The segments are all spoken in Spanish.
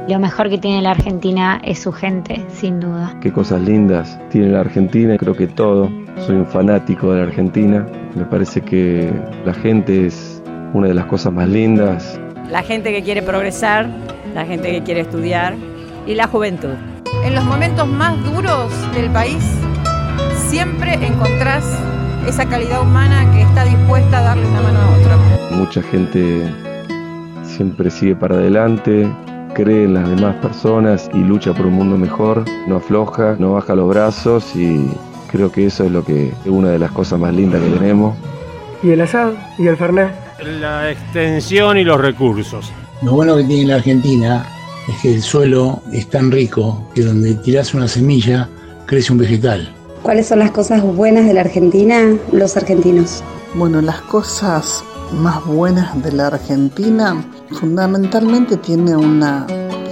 Lo mejor que tiene la Argentina es su gente, sin duda. Qué cosas lindas tiene la Argentina, creo que todo. Soy un fanático de la Argentina. Me parece que la gente es una de las cosas más lindas. La gente que quiere progresar, la gente que quiere estudiar y la juventud. En los momentos más duros del país, siempre encontrás esa calidad humana que está dispuesta a darle una mano a otra. Mucha gente siempre sigue para adelante, cree en las demás personas y lucha por un mundo mejor, no afloja, no baja los brazos, y creo que eso es una de las cosas más lindas que tenemos. ¿Y el asado? ¿Y el fernet? La extensión y los recursos. Lo bueno que tiene la Argentina es que el suelo es tan rico que donde tirás una semilla crece un vegetal. ¿Cuáles son las cosas buenas de la Argentina? Los argentinos. Bueno, las cosas más buenas de la Argentina fundamentalmente tiene una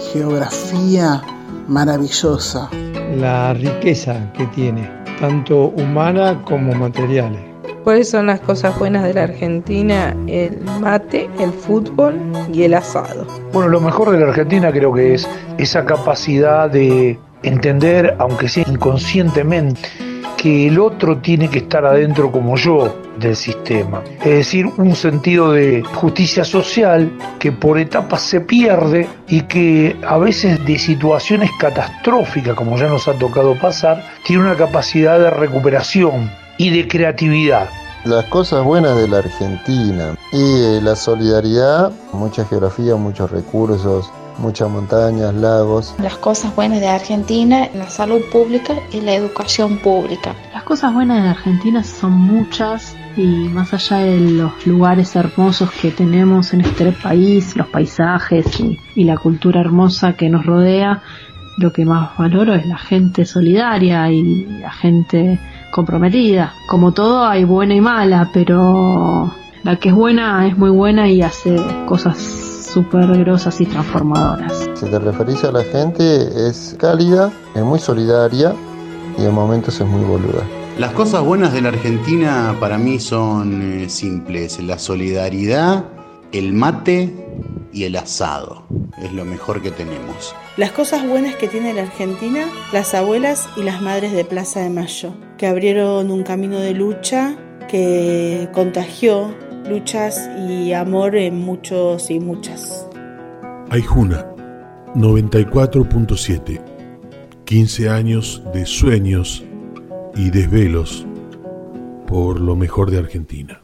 geografía maravillosa. La riqueza que tiene, tanto humana como materiales. ¿Cuáles son las cosas buenas de la Argentina? El mate, el fútbol y el asado. Bueno, lo mejor de la Argentina creo que es esa capacidad de entender, aunque sea inconscientemente, que el otro tiene que estar adentro como yo del sistema. Es decir, un sentido de justicia social que por etapas se pierde y que a veces de situaciones catastróficas, como ya nos ha tocado pasar, tiene una capacidad de recuperación y de creatividad. Las cosas buenas de la Argentina y la solidaridad, mucha geografía, muchos recursos, muchas montañas, lagos. Las cosas buenas de Argentina, la salud pública y la educación pública. Las cosas buenas de Argentina son muchas, y más allá de los lugares hermosos que tenemos en este país, los paisajes y la cultura hermosa que nos rodea, lo que más valoro es la gente solidaria y la gente comprometida. Como todo, hay buena y mala, pero la que es buena es muy buena y hace cosas súper grosas y transformadoras. Si te referís a la gente, es cálida, es muy solidaria y en momentos es muy boluda. Las cosas buenas de la Argentina para mí son simples: la solidaridad, el mate y el asado. Es lo mejor que tenemos. Las cosas buenas que tiene la Argentina, las abuelas y las madres de Plaza de Mayo, que abrieron un camino de lucha que contagió luchas y amor en muchos y muchas. Aijuna 94.7, 15 años de sueños y desvelos por lo mejor de Argentina.